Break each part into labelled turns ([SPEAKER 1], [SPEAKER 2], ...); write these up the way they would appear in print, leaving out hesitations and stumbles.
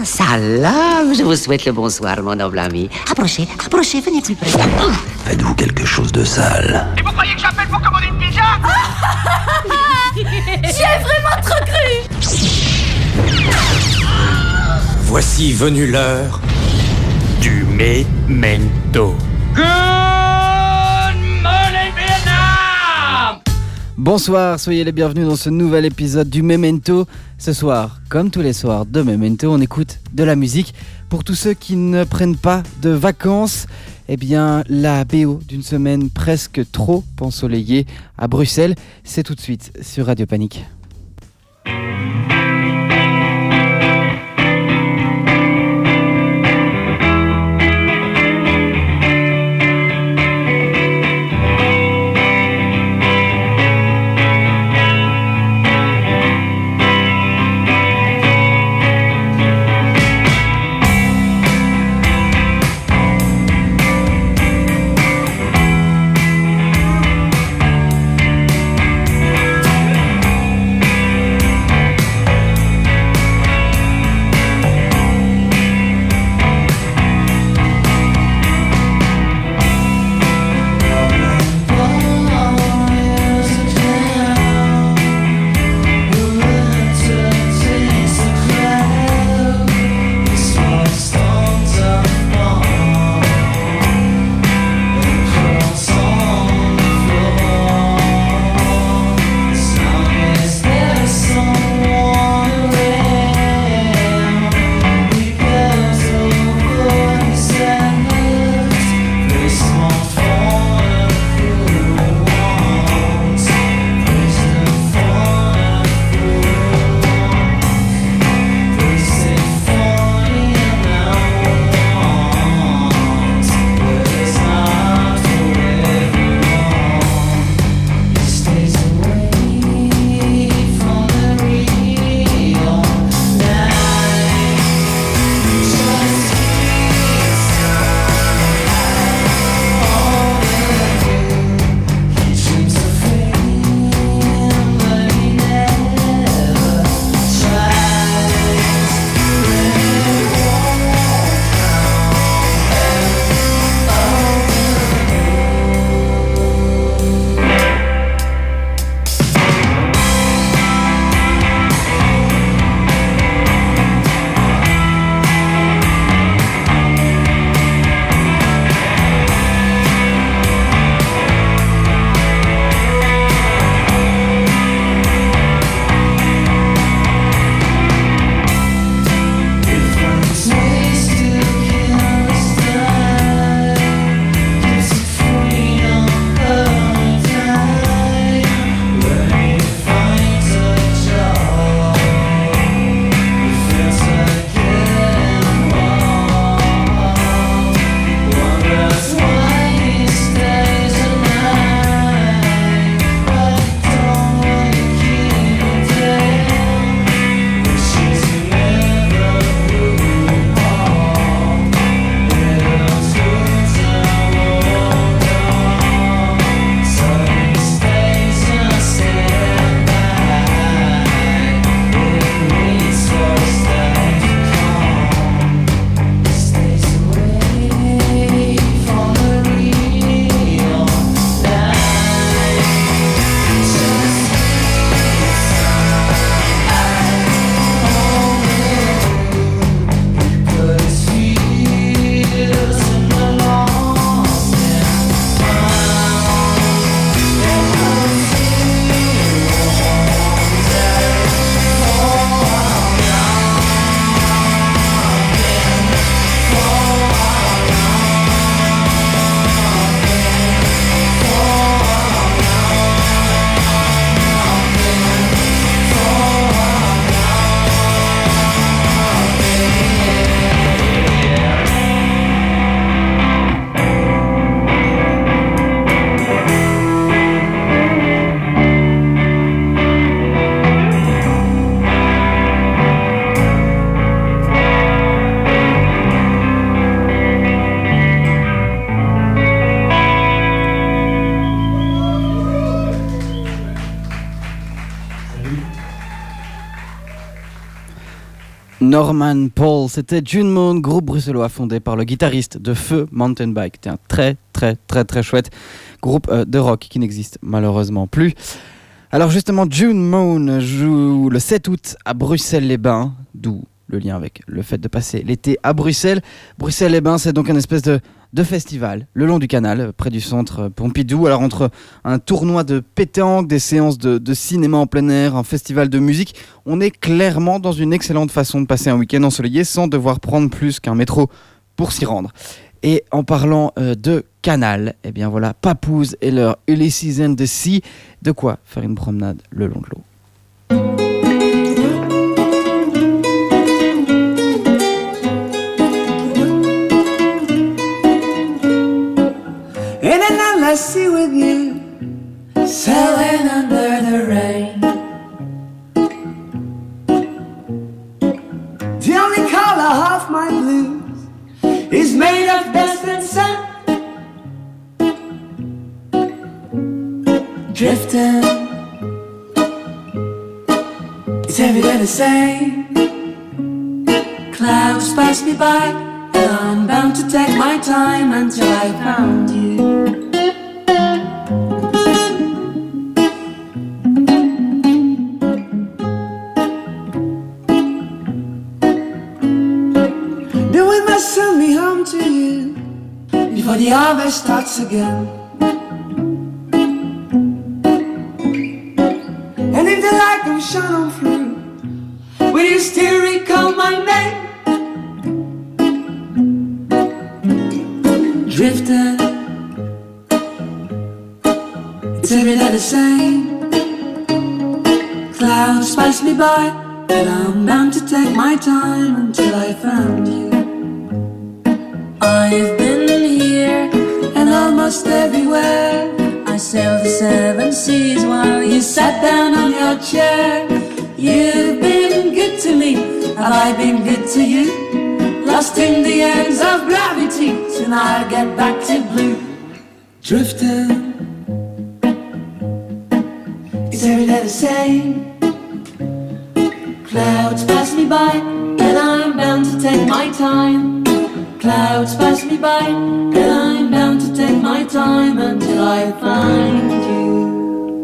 [SPEAKER 1] Salam, je vous souhaite le bonsoir, mon noble ami. Approchez, venez plus près.
[SPEAKER 2] Faites-vous quelque chose de sale?
[SPEAKER 3] Et vous croyez que j'appelle pour commander une pizza?
[SPEAKER 4] J'y ai vraiment trop cru.
[SPEAKER 5] Voici venue l'heure du Memento.
[SPEAKER 3] Good morning, Vietnam!
[SPEAKER 6] Bonsoir, soyez les bienvenus dans ce nouvel épisode du Memento. Ce soir, comme tous les soirs de Memento, on écoute de la musique. Pour tous ceux qui ne prennent pas de vacances, eh bien, la BO d'une semaine presque trop ensoleillée à Bruxelles, c'est tout de suite sur Radio Panique. Norman Paul. C'était June Moon, groupe bruxellois fondé par le guitariste de Feu Mountain Bike. C'était un très chouette groupe de rock qui n'existe malheureusement plus. Alors justement, June Moon joue le 7 août à Bruxelles-les-Bains, d'où le lien avec le fait de passer l'été à Bruxelles. Bruxelles-les-Bains, c'est donc une espèce de festival le long du canal, près du centre Pompidou. Alors entre un tournoi de pétanque, des séances de cinéma en plein air, un festival de musique, on est clairement dans une excellente façon de passer un week-end ensoleillé sans devoir prendre plus qu'un métro pour s'y rendre. Et en parlant de canal, eh bien voilà, Papoose et leur Ulysses and the Sea, de quoi faire une promenade le long de l'eau.
[SPEAKER 7] In an endless sea with you, sailing under the rain. The only color of my blues is made of dust and sun. Drifting, it's every day the same. Clouds pass me by, and I'm bound to take my time until I found you. The wind must send me home to you before the harvest starts again. And if the light don't shine on through, will you still recall my name? Drifting, it's every day the same. Clouds pass me by, and I'm bound to take my time until I found you. I've been here and almost everywhere. I sailed the 7 seas while you sat down on your chair. You've been good to me, have I been good to you? Lost in the ends of gravity, soon I'll get back to blue. Drifting, it's every day the same. Clouds pass me by, and I'm bound to take my time. Clouds pass me by, and I'm bound to take my time until I find you.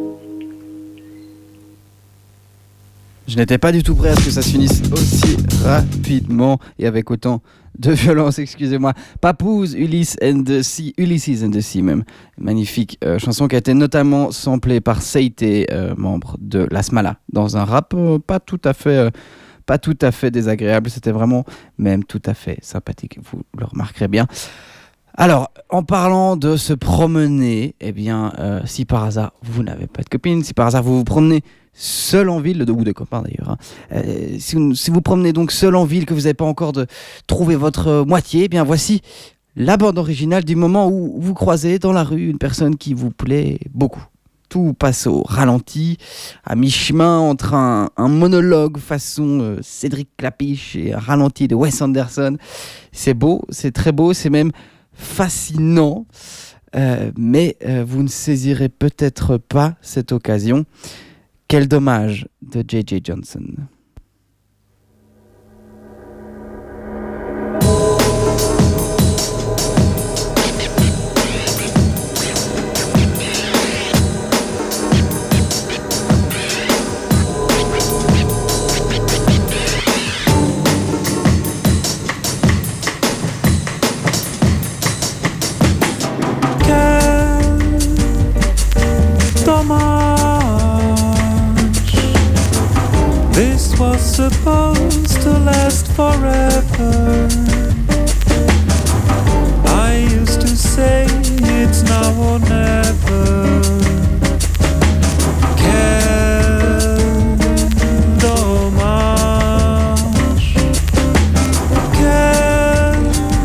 [SPEAKER 6] Je n'étais pas du tout prêt à ce que ça se finisse aussi rapidement et avec autant de violence, excusez-moi. Papoose, Ulysses and the Sea même. Magnifique chanson qui a été notamment samplée par Seite, membre de La Smala, dans un rap pas tout à fait désagréable. C'était vraiment même tout à fait sympathique, vous le remarquerez bien. Alors, en parlant de se promener, eh bien, si par hasard vous n'avez pas de copine, si par hasard vous vous promenez seul en ville, ou de copains d'ailleurs, si vous promenez donc seul en ville, que vous n'avez pas encore trouvé votre moitié, eh bien voici la bande originale du moment où vous croisez dans la rue une personne qui vous plaît beaucoup. Tout passe au ralenti, à mi-chemin entre un monologue façon Cédric Clapiche et un ralenti de Wes Anderson. C'est beau, c'est très beau, c'est même fascinant, mais vous ne saisirez peut-être pas cette occasion. Quel dommage de J.J. Johnson.
[SPEAKER 8] This was supposed to last forever. I used to say it's now or never. Quel dommage. Quel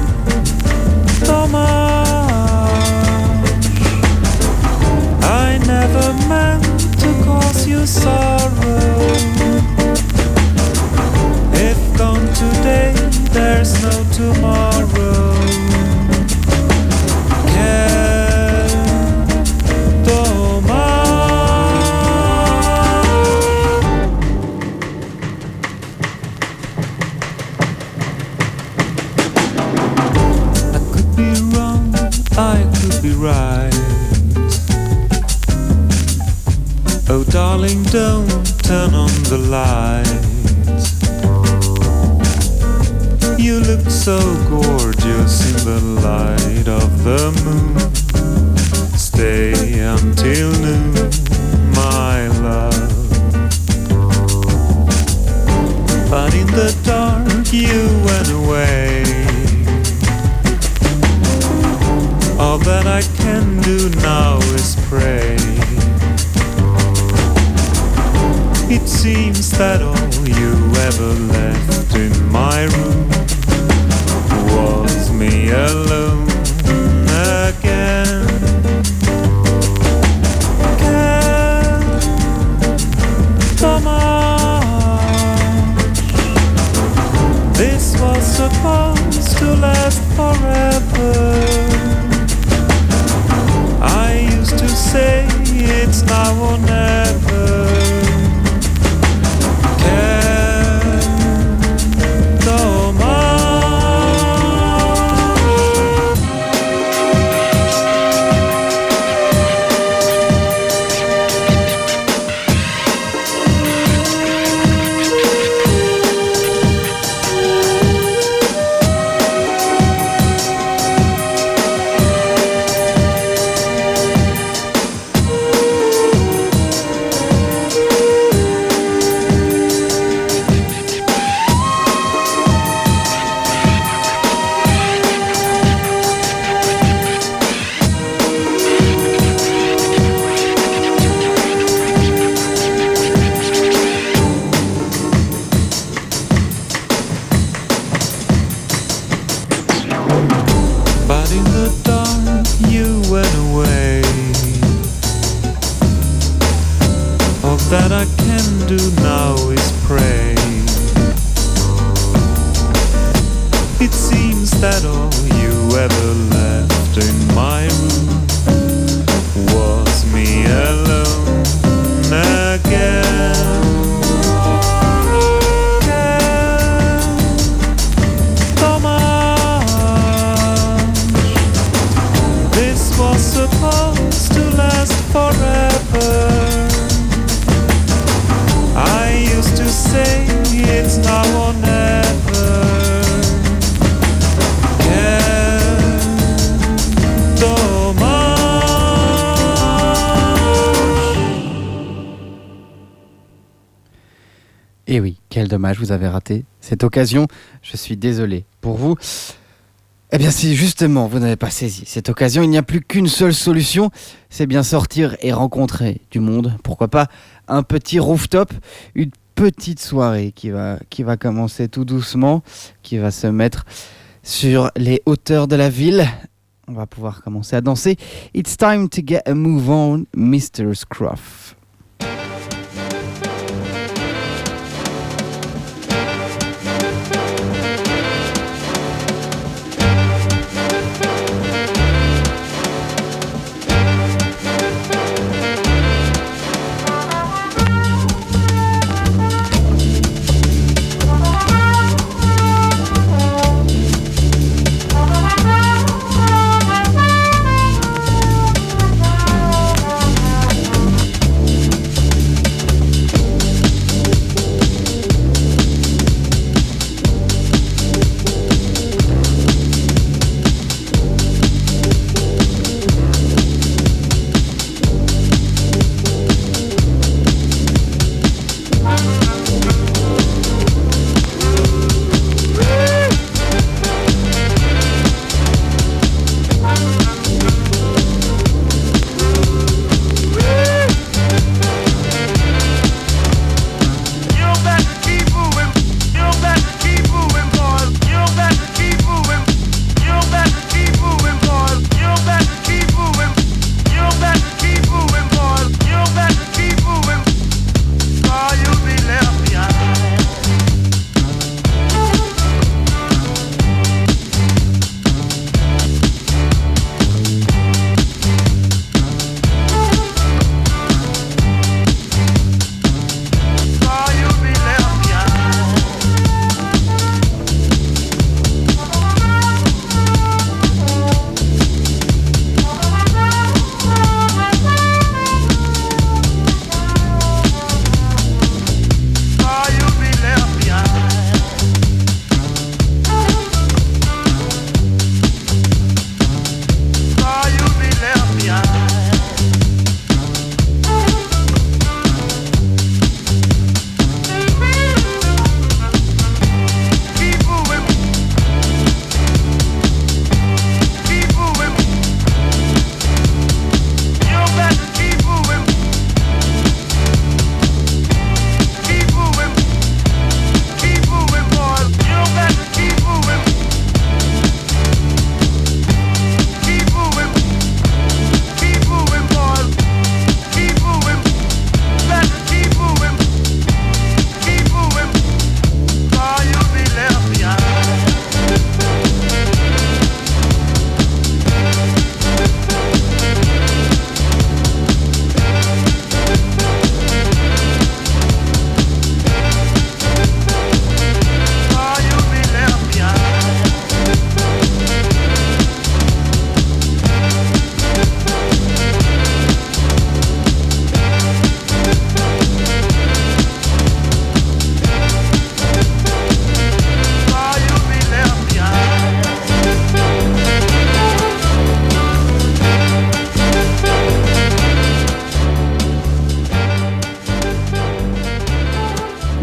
[SPEAKER 8] dommage. I never meant to cause you sorrow. Gone today, there's no tomorrow. Quel dommage. we ride. Oh darling, don't turn on the lights. You look so gorgeous in the light of the moon. Stay until noon, my love. But in the dark you went away. All that I can do now is pray. It seems that all you ever left in my room was me alone again. This was supposed to last forever. I used to say it's now or never. That I can do now is pray. It seems that all you ever left in my room was me alone again. This was supposed to last forever. I used to say it's now or never.
[SPEAKER 6] Et oui, quel dommage, vous avez raté cette occasion. Je suis désolé pour vous. Eh bien, si justement vous n'avez pas saisi cette occasion, il n'y a plus qu'une seule solution, c'est bien sortir et rencontrer du monde. Pourquoi pas un petit rooftop, une petite soirée qui va commencer tout doucement, qui va se mettre sur les hauteurs de la ville. On va pouvoir commencer à danser. It's time to get a move on, Mr. Scruff.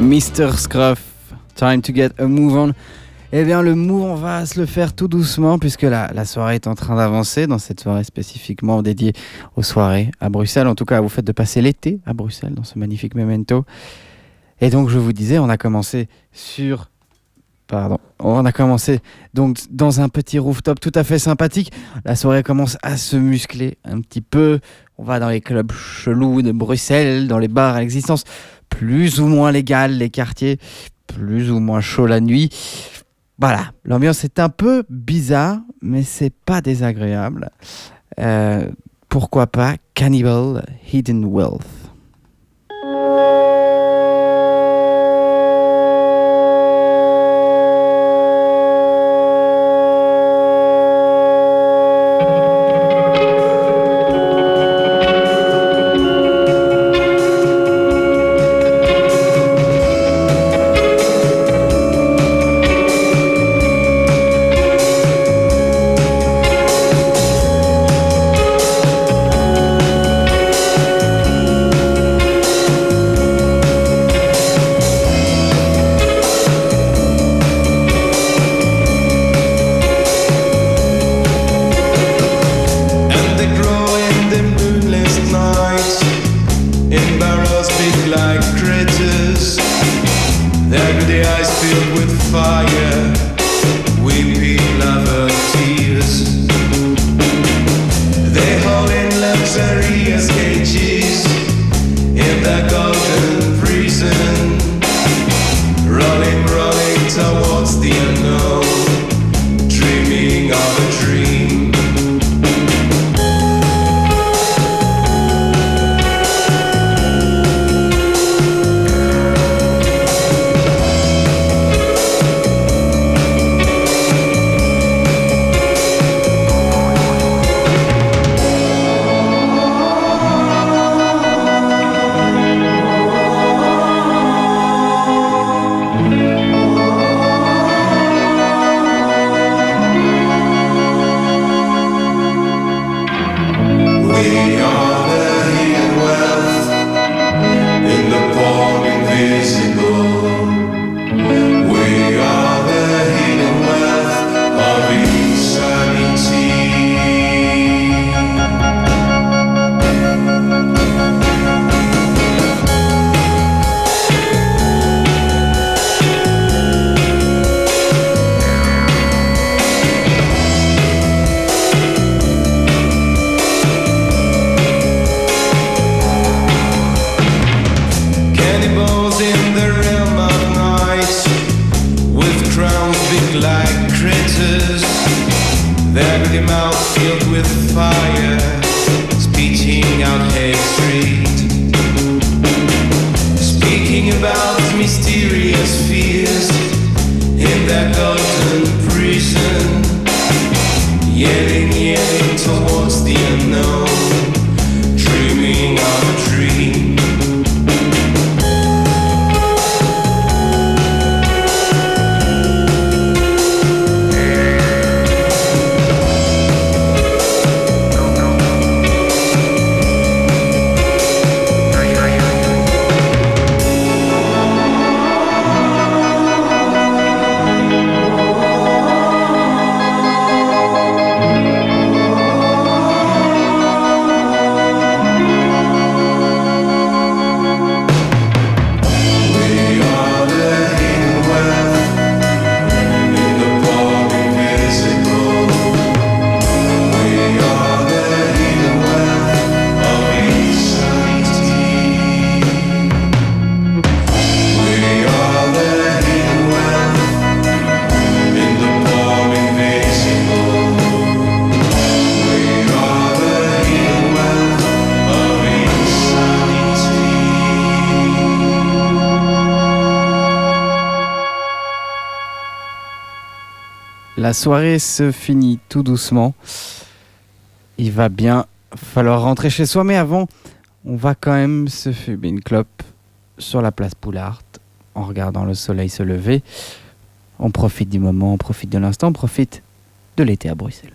[SPEAKER 6] Mr. Scruff, Time to Get a Move On. Eh bien, le move, on va se le faire tout doucement puisque la soirée est en train d'avancer. Dans cette soirée spécifiquement dédiée aux soirées à Bruxelles. En tout cas, vous faites de passer l'été à Bruxelles dans ce magnifique memento. Et donc, je vous disais, on a commencé donc dans un petit rooftop tout à fait sympathique. La soirée commence à se muscler un petit peu. On va dans les clubs chelous de Bruxelles, dans les bars à l'existence plus ou moins légale, les quartiers plus ou moins chauds la nuit. Voilà, l'ambiance est un peu bizarre, mais c'est pas désagréable. Pourquoi pas Cannibal Hidden Wealth. La soirée se finit tout doucement. Il va bien falloir rentrer chez soi, mais avant, on va quand même se fumer une clope sur la place Poulart en regardant le soleil se lever. On profite du moment, on profite de l'instant, on profite de l'été à Bruxelles.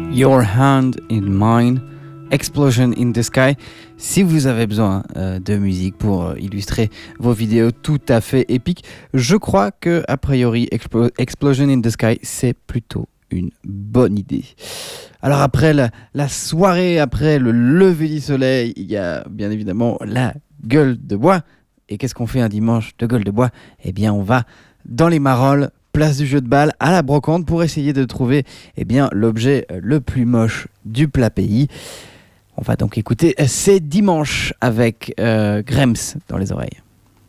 [SPEAKER 6] Your Hand in Mine, Explosion in the Sky. Si vous avez besoin de musique pour illustrer vos vidéos tout à fait épiques, je crois que a priori Explosion in the Sky c'est plutôt une bonne idée. Alors après la soirée, après le lever du soleil, il y a bien évidemment la gueule de bois. Et qu'est-ce qu'on fait un dimanche de gueule de bois ? Eh bien on va dans les Marolles, place du jeu de balle, à la brocante pour essayer de trouver l'objet le plus moche du plat pays. On va donc écouter C'est dimanche avec Grems dans les oreilles.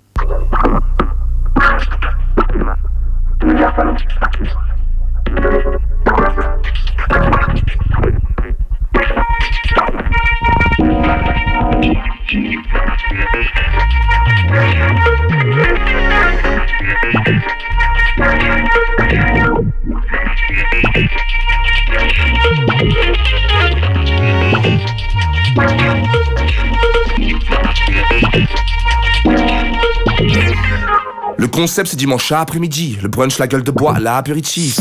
[SPEAKER 9] Le concept c'est dimanche après-midi, le brunch, la gueule de bois, l'apéritif.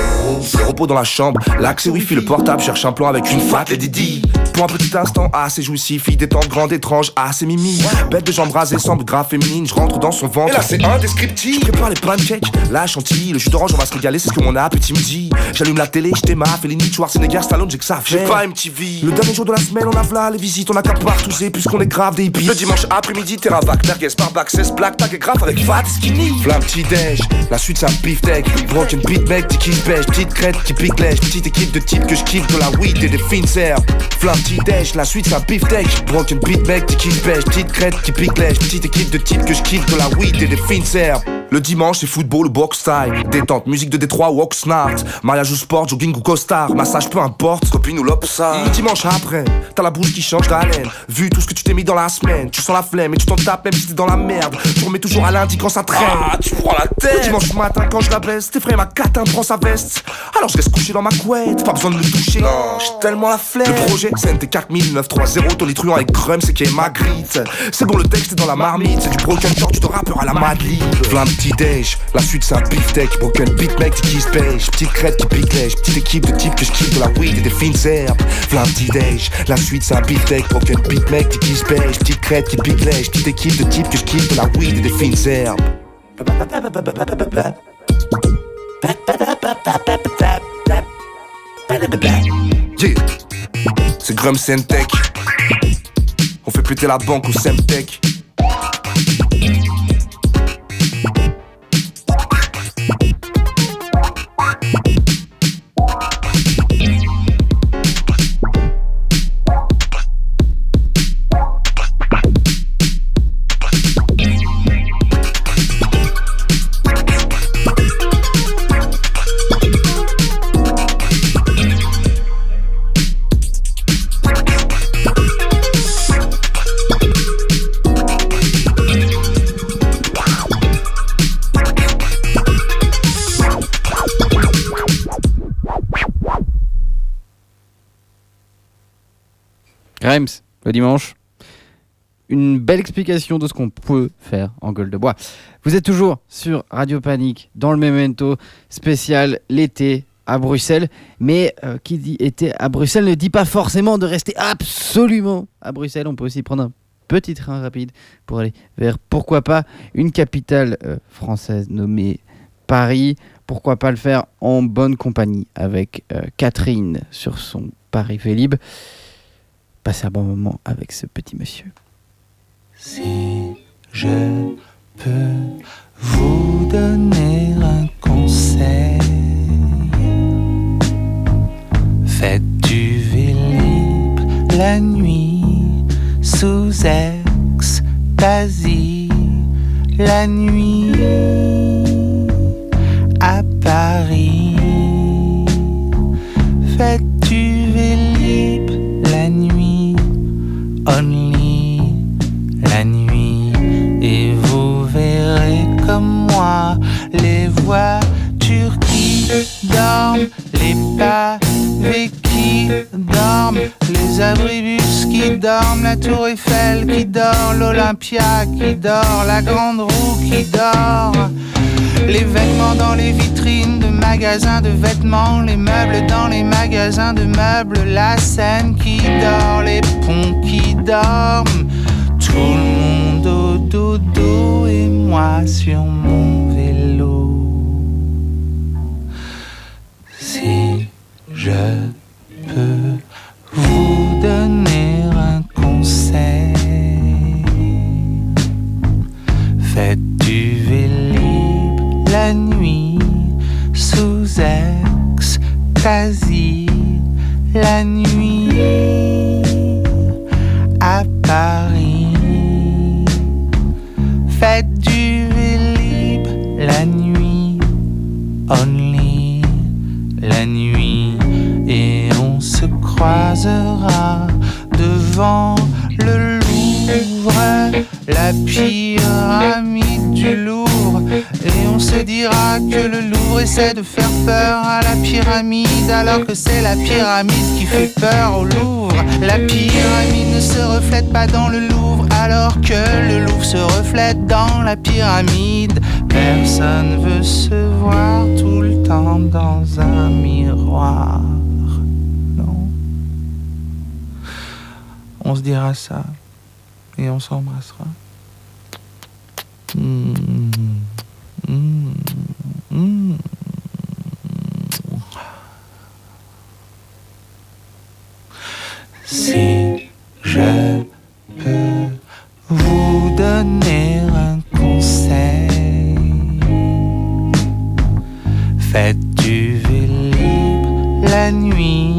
[SPEAKER 9] Le repos dans la chambre, l'accès wifi, le portable, cherche un plan avec une fat et Didi. Pour un petit instant, assez jouissif, fille détente, grande, étrange, assez mimi. Bête de jambes rasées, semble grave féminine, je rentre dans son ventre. Et là c'est indescriptible. Je prépare les pancakes, la chantilly, le jus d'orange, on va se régaler, c'est ce que mon appétit me dit. J'allume la télé, je ma Fellini, Schwarzenegger, Stallone, j'ai que ça fait. J'ai pas MTV. Le dernier jour de la semaine, on a v'là les visites, on a qu'à partouzer puisqu'on est grave des hippies. Le dimanche après-midi, Terravac, merguez, barbac, 16 plaques, tag et grave avec fat skinny. Flamme petit déj, la suite c'est un beefsteak, broken beat mec, petit kiss beige, petite crête qui pique lèche, petite équipe de types que je kiffe de la weed et des fines herbes. Flamme petit déj, la suite c'est un beefsteak, broken beat mec, petit kiss beige, petite crête qui pique lèche, petite équipe de types que je kiffe de la weed et des fines herbes. Le dimanche c'est football ou box style, détente, musique de Détroit ou Oxnard, mariage ou sport, jogging ou costard, massage peu importe, copine ou lopsa. Le dimanche après, t'as la bouche qui change d'haleine, vu tout ce que tu t'es mis dans la semaine, tu sens la flemme et tu t'en tapes même si t'es dans la merde, tu remets toujours à lundi quand ça traîne. Ah, tu prends la tête. Le dimanche matin quand je la baisse, tes frères ma catin prend sa veste, alors je reste couché dans ma couette, pas besoin de me toucher, non, j'ai tellement la flemme. Le projet c'est NT 4930, Tony Truant avec Grum, c'est qui est Magritte. C'est bon le texte est dans la marmite, c'est du broken torch de rappeur à la Madlib. Plein de petit déj, la suite c'est un beefsteak, broken beat mec qui se beige, petite crête qui pique lèche, petite équipe de types que je kiffe de la weed et des fines herbes. Plein de petit déj, la suite c'est un beefsteak, broken beat mec qui se beige, petite crête qui pique lèche, petite équipe de types que je kiffe de la weed et des fines herbes. Yeah, c'est Grum Sentech. On fait péter la banque au Semtech.
[SPEAKER 6] Grimes, le dimanche. Une belle explication de ce qu'on peut faire en gueule de bois. Vous êtes toujours sur Radio Panique dans le Memento spécial l'été à Bruxelles. Mais qui dit été à Bruxelles ne dit pas forcément de rester absolument à Bruxelles. On peut aussi prendre un petit train rapide pour aller vers, pourquoi pas, une capitale française nommée Paris. Pourquoi pas le faire en bonne compagnie avec Catherine sur son Paris Vélib. Passez un bon moment avec ce petit monsieur.
[SPEAKER 10] Si je peux vous donner un conseil, faites du Vélib la nuit sous extasie, la nuit à Paris. Faites du Vélib la nuit, only la nuit, et vous verrez comme moi les voitures qui dorment, les pavés qui dorment, les abribus qui dorment, la tour Eiffel qui dort, l'Olympia qui dort, la grande roue qui dort, Les vêtements dans les vitrines de magasins de vêtements, les meubles dans les magasins de meubles, la scène qui dort, les ponts qui dorment, tout le monde au dodo et moi sur mon vélo. Si je peux vous donner un conseil, faites du Vélib la nuit sous ecstasy, la nuit à Paris. Faites du Vélib la nuit, only la nuit, et on se croisera devant le Louvre, la pyramide du Louvre, et on se dira que le Louvre essaie de faire peur à la pyramide, alors que c'est la pyramide qui fait peur au Louvre. La pyramide ne se reflète pas dans le Louvre, alors que le Louvre se reflète dans la pyramide. Personne veut se voir tout le temps dans un miroir. Non. On se dira ça et on s'embrassera. Si je peux vous donner un conseil, faites du Vélib la nuit,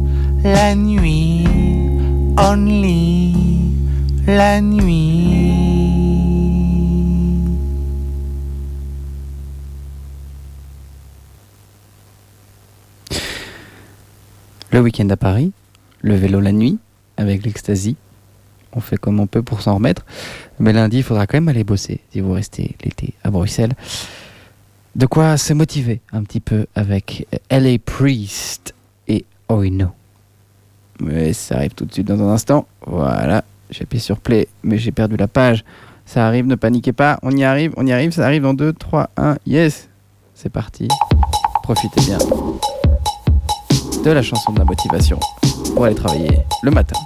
[SPEAKER 10] only la nuit.
[SPEAKER 6] Le week-end à Paris, le vélo la nuit, avec l'ecstasy. On fait comme on peut pour s'en remettre. Mais lundi, il faudra quand même aller bosser si vous restez l'été à Bruxelles. De quoi se motiver un petit peu avec LA Priest et Oh No. Mais ça arrive tout de suite dans un instant. Voilà, j'ai appuyé sur play, mais j'ai perdu la page. Ça arrive, ne paniquez pas, on y arrive, ça arrive dans 2, 3, 1, yes. C'est parti, profitez bien de la chanson de la motivation pour aller travailler le matin.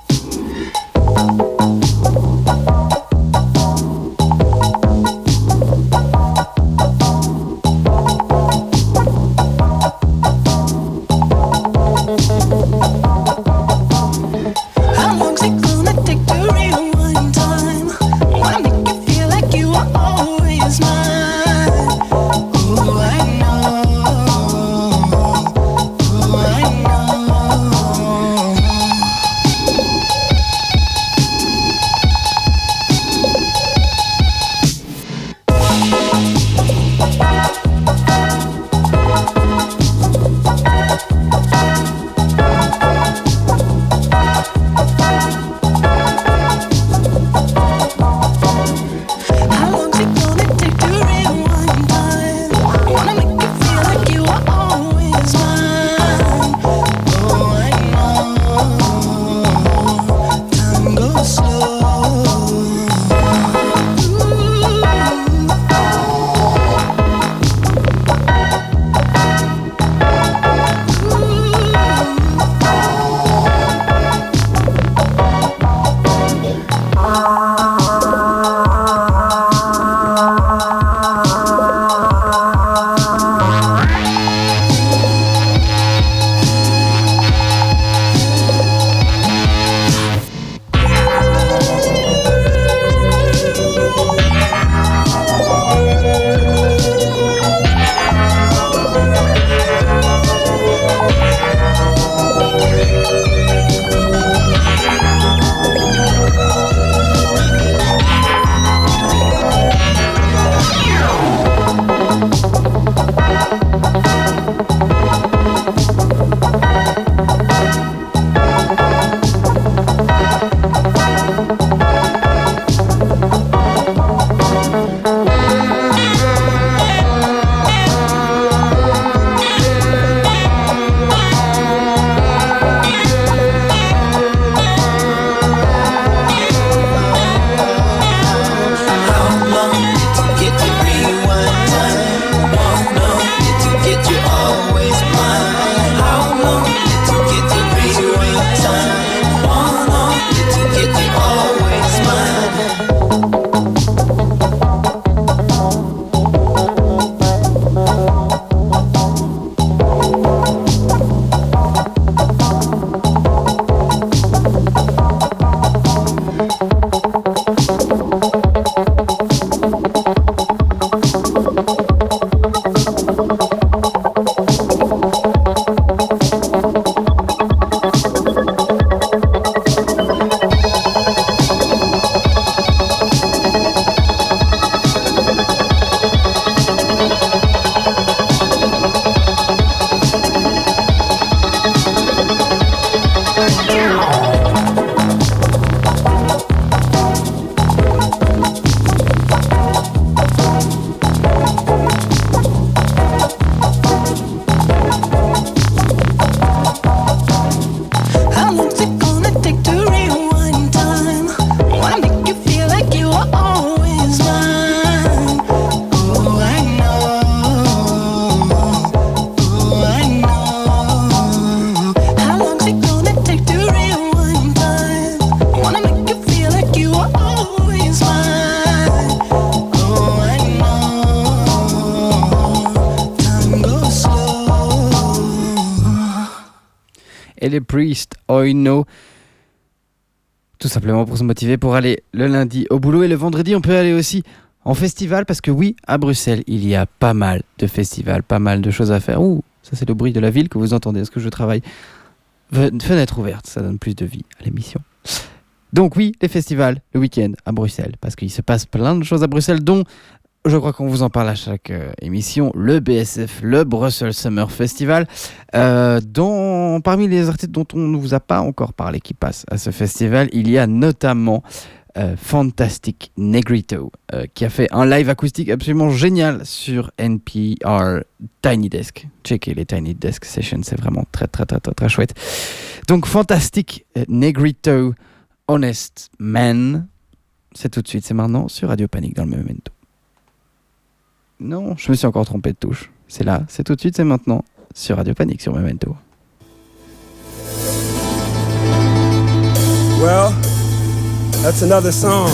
[SPEAKER 6] et les Priest, I Know. Tout simplement pour se motiver pour aller le lundi au boulot et le vendredi on peut aller aussi en festival parce que oui, à Bruxelles, il y a pas mal de festivals, pas mal de choses à faire. Ouh, ça c'est le bruit de la ville que vous entendez. Est-ce que je travaille ? Fenêtre ouverte, ça donne plus de vie à l'émission. Donc oui, les festivals, le week-end à Bruxelles, parce qu'il se passe plein de choses à Bruxelles, dont, je crois qu'on vous en parle à chaque émission, le BSF, le Brussels Summer Festival, parmi les artistes dont on ne vous a pas encore parlé qui passent à ce festival, il y a notamment Fantastic Negrito, qui a fait un live acoustique absolument génial sur NPR Tiny Desk. Checkez les Tiny Desk Sessions, c'est vraiment très très très très très chouette. Donc Fantastic Negrito, Honest Man, c'est tout de suite, c'est maintenant sur Radio Panique dans le Memento. Non, je me suis encore trompé de touche. C'est là, c'est tout de suite, c'est maintenant sur Radio Panique sur Memento.
[SPEAKER 11] Well, that's another song.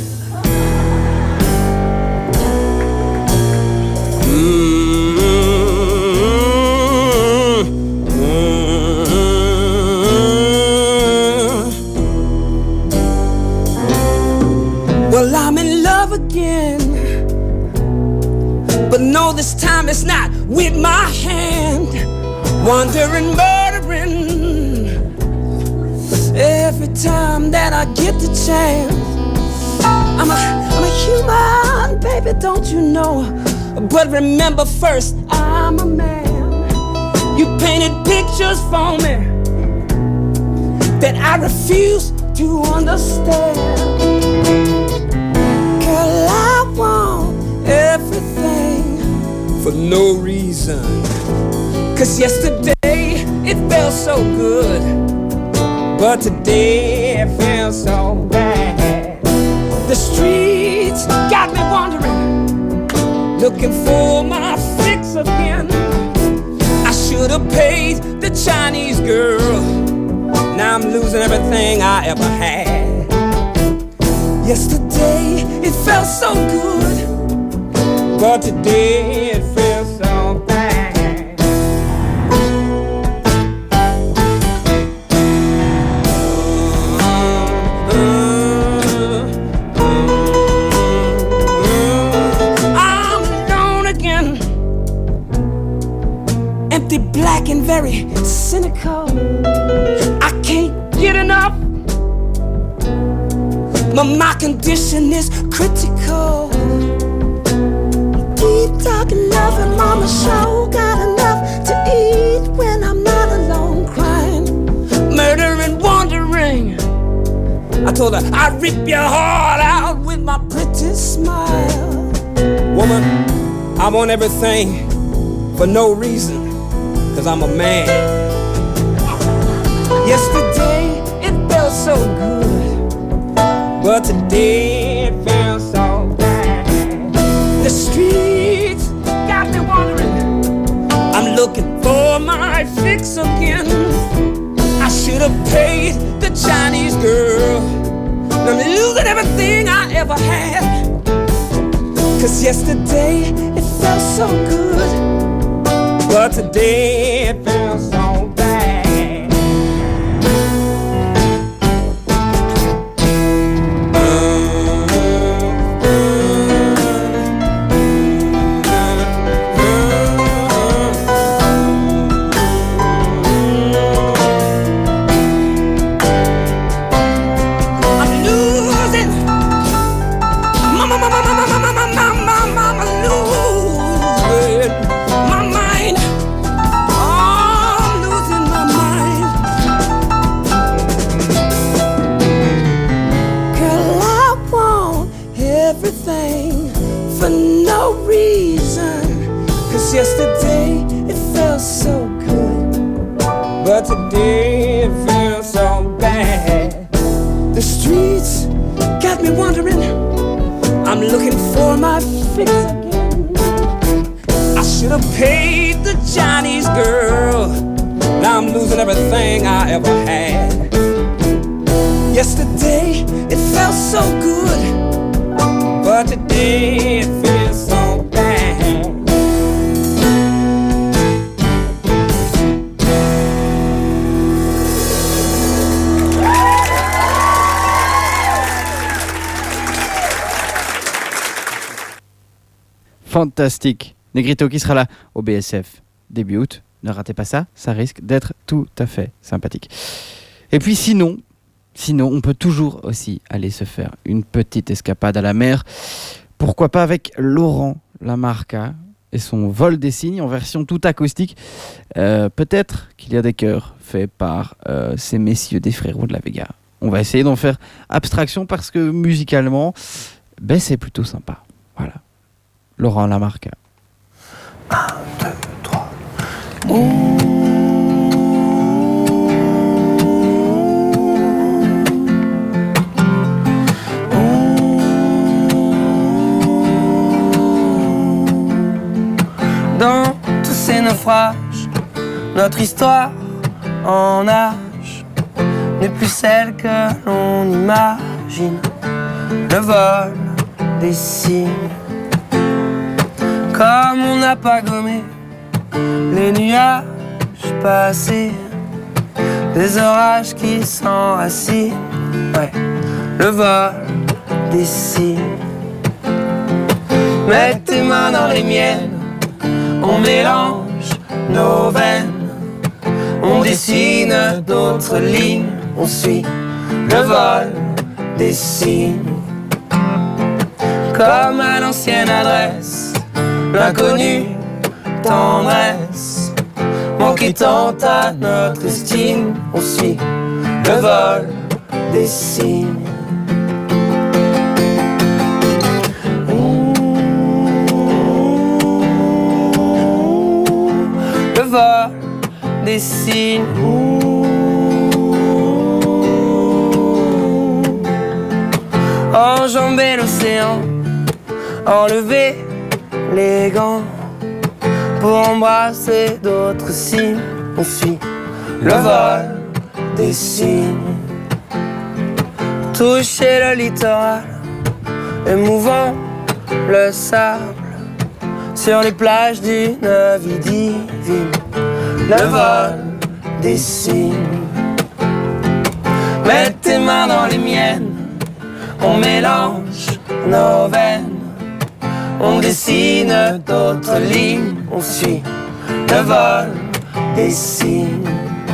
[SPEAKER 7] Well, I'm in love again, but no, this time it's not with my hand. Wandering, murdering, every time that I get the chance. I'm a human, baby, don't you know? But remember first, I'm a man. You painted pictures for me that I refuse to understand. Girl, I want everything
[SPEAKER 11] For no reason.
[SPEAKER 7] 'Cause yesterday it felt so good,
[SPEAKER 11] But today it feels so bad.
[SPEAKER 7] the streets got me wandering, looking for my fix again. I should have paid the Chinese girl,
[SPEAKER 11] Now I'm losing everything I ever had.
[SPEAKER 7] yesterday it felt so good,
[SPEAKER 11] But today it feels so bad.
[SPEAKER 7] I'm alone again, empty, black, and very cynical. I can't get enough, but my condition is critical. Deep talking, loving, mama show got enough to eat when I'm not alone crying, murdering, wandering. I told her I'd rip your heart out with my pretty smile.
[SPEAKER 11] Woman, I want everything for no reason, 'cause I'm a man.
[SPEAKER 7] Yesterday it felt so good,
[SPEAKER 11] But today it feels so bad.
[SPEAKER 7] the streets got me wandering. I'm looking for my fix again. I should have paid the Chinese girl. I'm losing everything I ever had. 'Cause yesterday it felt so good,
[SPEAKER 11] But today it feels so bad.
[SPEAKER 7] I'm losing. Mama, losing my mind. Oh, I'm losing my mind. Girl, I want everything for no reason. 'Cause yesterday it felt so good,
[SPEAKER 11] But today it feels so bad.
[SPEAKER 7] the streets got me wondering. I'm looking for my fix again. I should have paid the Chinese girl.
[SPEAKER 11] Now I'm losing everything I ever had.
[SPEAKER 7] Yesterday it felt so good,
[SPEAKER 11] But today it feels so bad.
[SPEAKER 6] fantastique. Negrito qui sera là au BSF début août. Ne ratez pas ça, ça risque d'être tout à fait sympathique. Et puis sinon, on peut toujours aussi aller se faire une petite escapade à la mer. Pourquoi pas avec Laurent Lamarca et son Vol des Cygnes en version tout acoustique. Peut-être qu'il y a des chœurs faits par ces messieurs des Frérots de la Vega. On va essayer d'en faire abstraction parce que musicalement, c'est plutôt sympa. Voilà. Laurent Lamarca.
[SPEAKER 12] 1, 2, 3.
[SPEAKER 13] Dans tous ces naufrages, notre histoire en nage n'est plus celle que l'on imagine. Le vol des cygnes, comme on n'a pas gommé les nuages passés, des orages qui s'enracinent, le vol des cygnes. Mets tes mains dans les miennes, on mélange nos veines, on dessine d'autres lignes, on suit le vol des cygnes. Comme à l'ancienne adresse, l'inconnu tendresse, manqué tant à notre estime, on suit le vol des cygnes. Le vol des cygnes. Enjamber l'océan, enlever les gants pour embrasser d'autres cygnes, on suit le vol des cygnes. Toucher le littoral, émouvant le sable sur les plages d'une vie divine, le vol des cygnes. Mets tes mains dans les miennes, on mélange nos veines, on dessine d'autres lignes, on suit le vol des cygnes.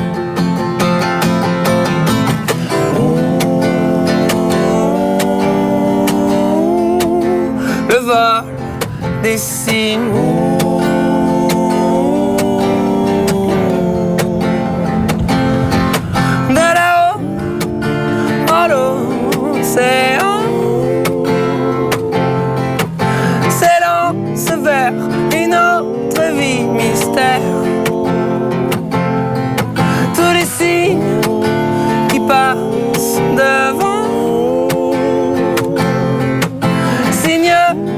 [SPEAKER 13] Le vol des cygnes. De là-haut, en l'océan, s'élance vers une autre vie mystère. Tous les signes qui passent devant signe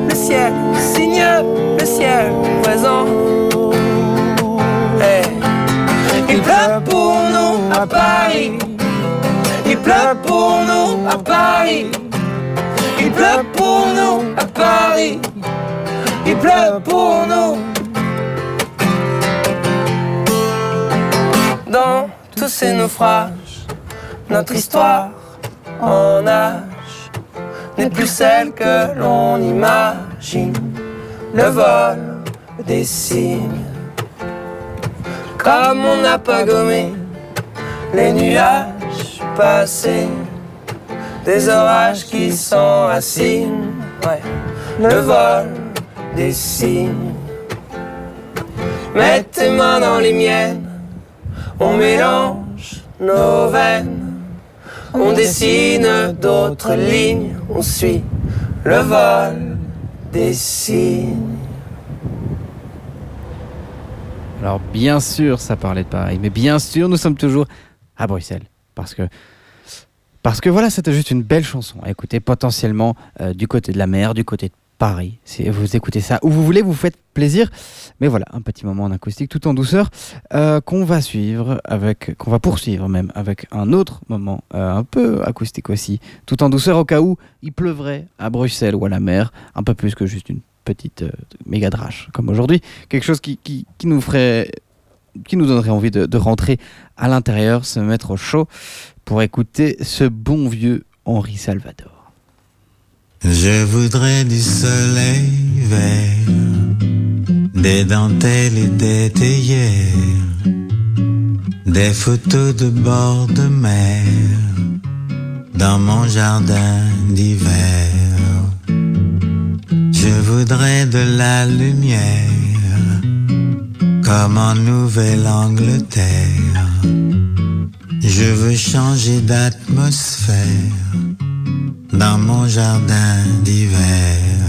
[SPEAKER 13] le ciel présent. Hey. Il pleut pour nous à Paris, il pleut pour nous à Paris, il pleut pour nous à Paris, il pleut pour nous. Dans tous ces naufrages, notre histoire en nage n'est plus celle que l'on imagine, le vol des cygnes. Comme on n'a pas gommé les nuages passés, des orages qui s'enracinent, le vol des cygnes. Mets tes mains dans les miennes, on mélange nos veines, on dessine d'autres lignes, on suit le vol des cygnes.
[SPEAKER 6] Alors bien sûr, ça parlait de Paris, mais bien sûr, nous sommes toujours à Bruxelles, parce que voilà, c'était juste une belle chanson à écouter potentiellement du côté de la mer, du côté de Paris. Si vous écoutez ça où vous voulez, vous faites plaisir. Mais voilà, un petit moment en acoustique, tout en douceur, qu'on va poursuivre même avec un autre moment un peu acoustique aussi, tout en douceur au cas où il pleuvrait à Bruxelles ou à la mer, un peu plus que juste une petite méga drache comme aujourd'hui, quelque chose qui nous donnerait envie de rentrer à l'intérieur, se mettre au chaud pour écouter ce bon vieux Henri Salvador.
[SPEAKER 14] Je voudrais du soleil vert, des dentelles et des théières, des photos de bord de mer dans mon jardin d'hiver. Je voudrais de la lumière comme en Nouvelle-Angleterre. Je veux changer d'atmosphère dans mon jardin d'hiver.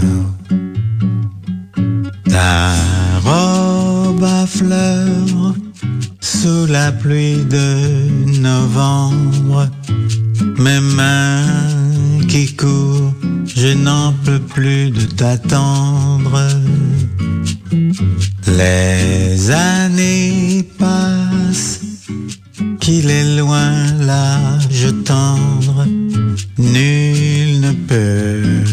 [SPEAKER 14] Ta robe à fleurs sous la pluie de novembre, mes mains qui courent, je n'en peux plus de t'attendre. Les années passent, qu'il est loin l'âge tendre, nul ne peut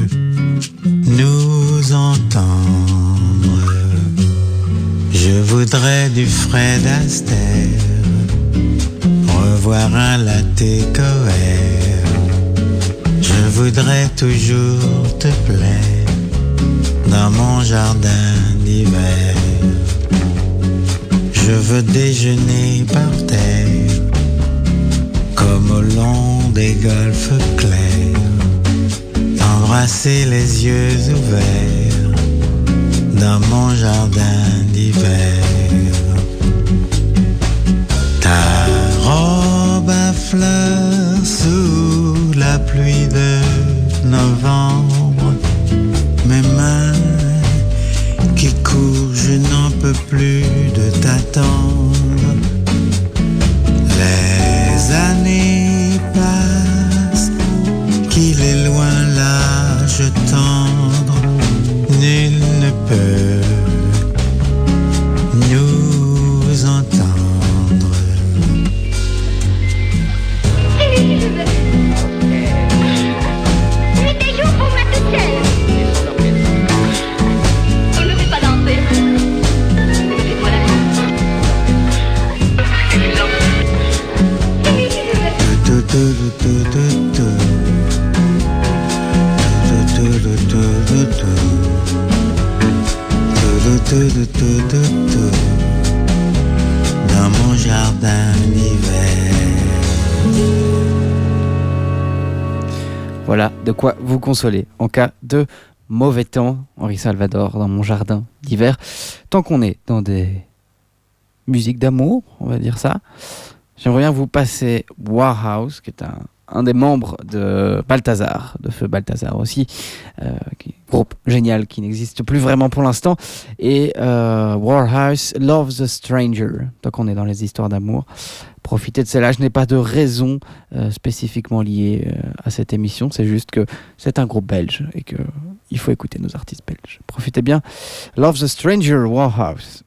[SPEAKER 14] nous entendre. Je voudrais du Fred Astaire, revoir un latte coère. Je voudrais toujours te plaire dans mon jardin d'hiver. Je veux déjeuner par terre comme au long des golfes clairs, t'embrasser les yeux ouverts dans mon jardin d'hiver. Ta robe à fleurs sous la pluie de novembre, mes mains qui courent, je n'en peux plus de t'attendre. Les années passent, qu'il est loin l'âge tendre, nul ne peut nous entendre. Dans mon jardin d'hiver.
[SPEAKER 6] Voilà de quoi vous consoler en cas de mauvais temps. Henri Salvador dans mon jardin d'hiver. Tant qu'on est dans des musiques d'amour, on va dire ça, j'aimerais bien vous passer Warhouse, qui est un des membres de Balthazar, de Feu Balthazar aussi, groupe génial qui n'existe plus vraiment pour l'instant. Et Warhouse, Love the Stranger. Tant qu'on est dans les histoires d'amour, profitez de celle-là. Je n'ai pas de raison spécifiquement liée à cette émission, c'est juste que c'est un groupe belge et qu'il faut écouter nos artistes belges. Profitez bien. Love the Stranger, Warhouse.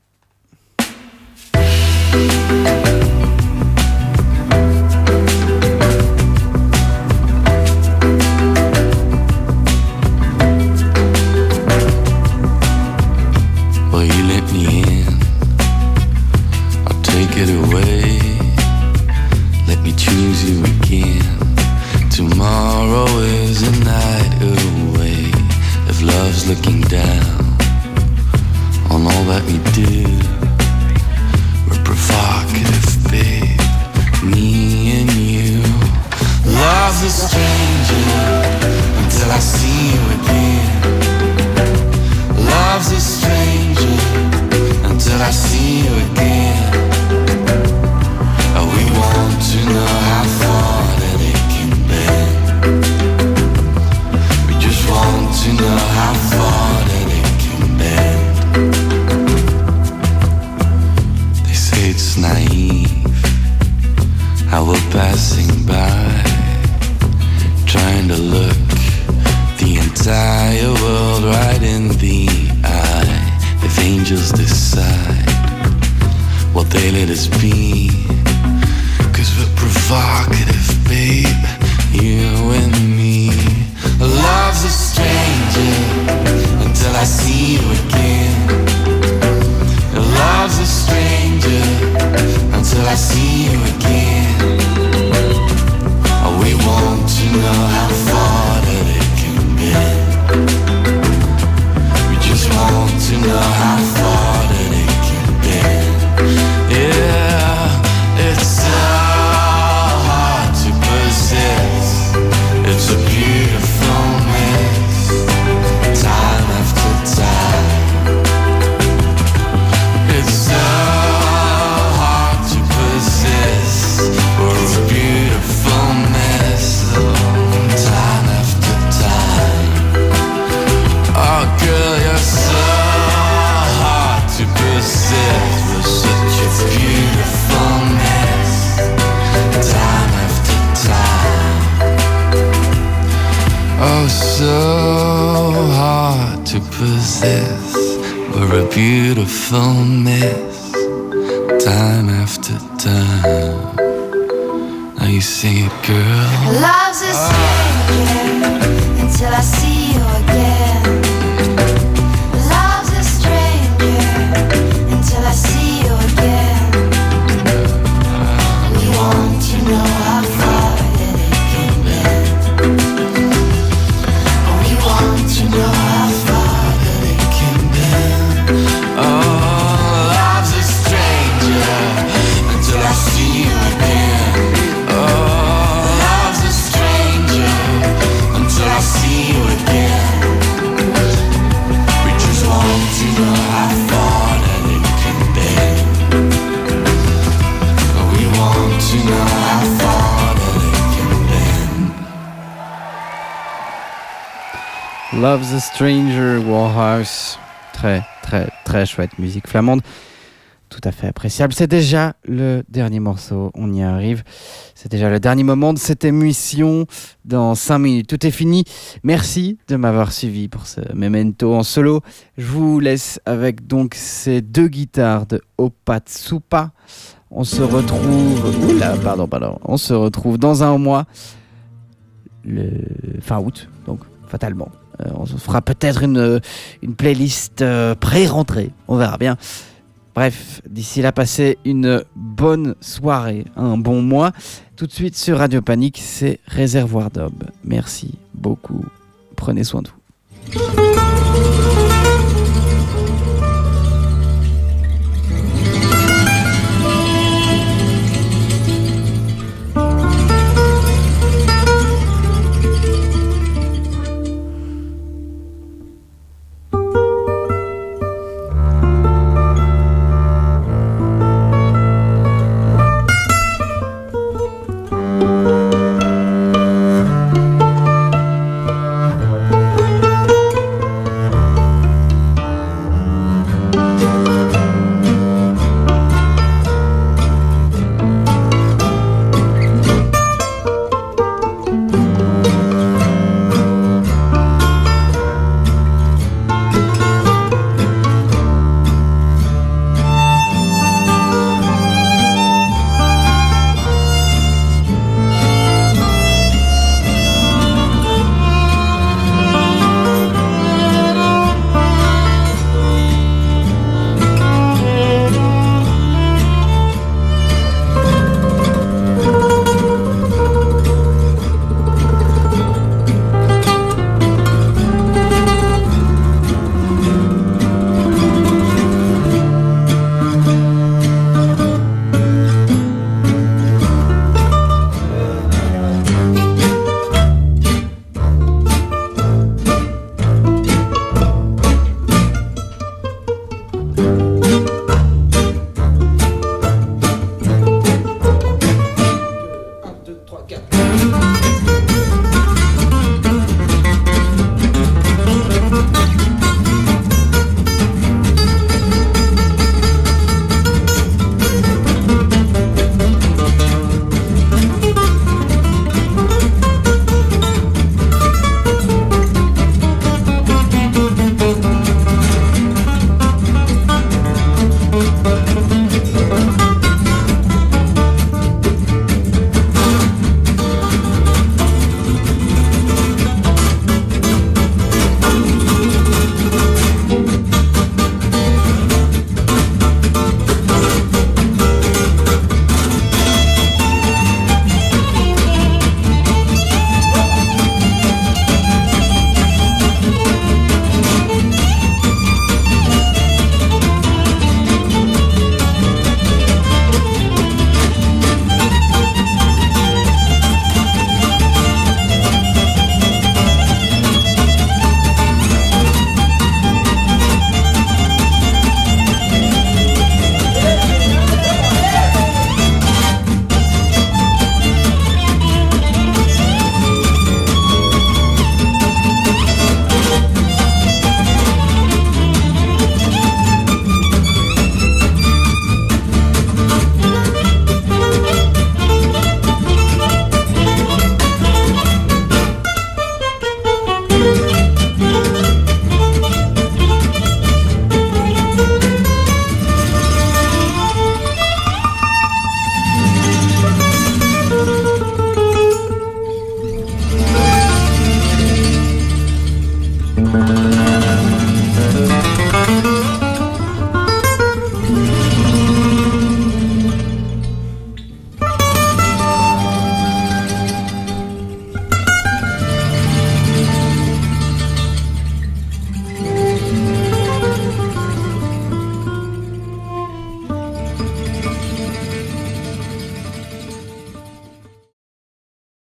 [SPEAKER 15] Well, you let me in, I'll take it away. Let me choose you again. Tomorrow is a night away. If love's looking down on all that we do, we're provocative, babe, me and you. Love's a stranger until I see you again. Love's a stranger until I see you again. We want to know how far that it can bend. We just want to know how far that it can bend. They say it's naive how we're passing by, trying to look the entire world right in the eye. If angels decide what they let us be, 'cause we're provocative, babe, you and me. Love's a stranger until I see you again. Love's a stranger until I see you again. We want to know how far that it can bend. possess were a beautiful mess, time after time. Now you see it, girl.
[SPEAKER 7] Love's a stranger until I see you again. Love's a stranger until I see you again. We want to know how far that it can bend. We want to know how far that it can bend.
[SPEAKER 15] Oh, love's a stranger until I see you again. Oh, love's a stranger until I see you again. We just want to know how far that it can bend. We want to know how far that it can bend.
[SPEAKER 6] Love's a Stranger, Warhouse. Très, très, très chouette musique flamande. Tout à fait appréciable. C'est déjà le dernier morceau. On y arrive. C'est déjà le dernier moment de cette émission. Dans 5 minutes, tout est fini. Merci de m'avoir suivi pour ce Memento en solo. Je vous laisse avec donc ces 2 guitares de Opatsupa. On se retrouve... Oula, pardon. On se retrouve dans un mois. Le fin août, donc fatalement. On se fera peut-être une playlist pré-rentrée. On verra bien. Bref, d'ici là, passez une bonne soirée, un bon mois. Tout de suite sur Radio Panique, c'est Réservoir d'Aube. Merci beaucoup. Prenez soin de vous.